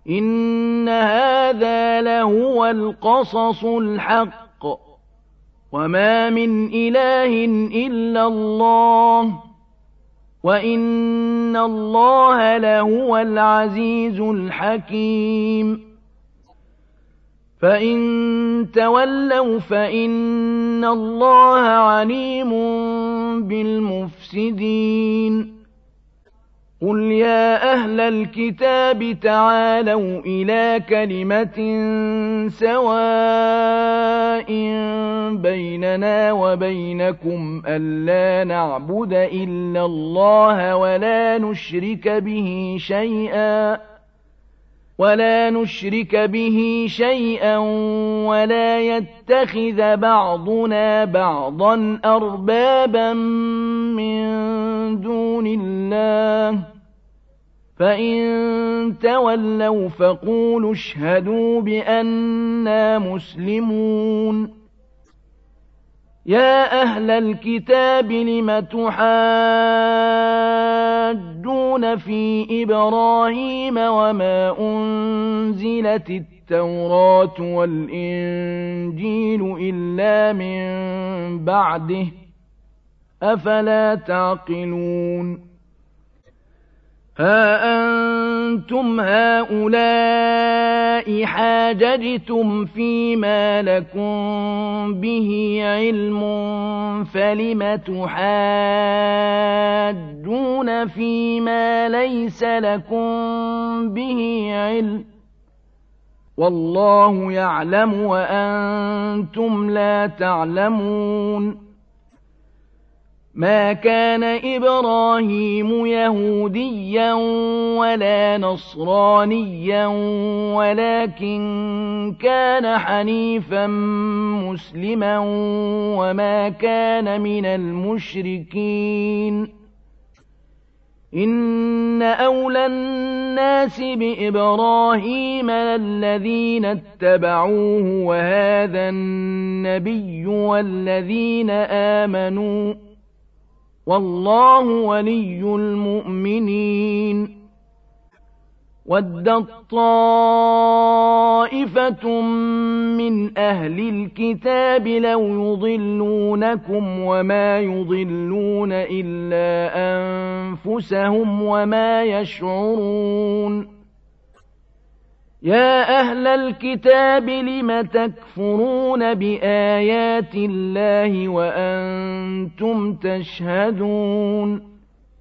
إن هذا لهو القصص الحق وما من إله إلا الله وإن الله لهو العزيز الحكيم فإن تولوا فإن الله عليم بالمفسدين قل يا أهل الكتاب تعالوا إلى كلمة سواء بيننا وبينكم ألا نعبد إلا الله ولا نشرك به شيئا ولا يتخذ بعضنا بعضا أربابا من دون الله فإن تولوا فقولوا اشهدوا بأننا مسلمون يا أهل الكتاب لم تحاجون في إبراهيم وما أنزلت التوراة والإنجيل إلا من بعده أفلا تعقلون ها أنتم هؤلاء حاججتم فيما لكم به علم فلم تحاجون فيما ليس لكم به علم والله يعلم وأنتم لا تعلمون ما كان إبراهيم يهوديا ولا نصرانيا ولكن كان حنيفا مسلما وما كان من المشركين إن أولى الناس بإبراهيم الذين اتبعوه وهذا النبي والذين آمنوا والله ولي المؤمنين ودت طائفة من أهل الكتاب لو يضلونكم وما يضلون إلا أنفسهم وما يشعرون يا أهل الكتاب لم تكفرون بآيات الله وأنتم تشهدون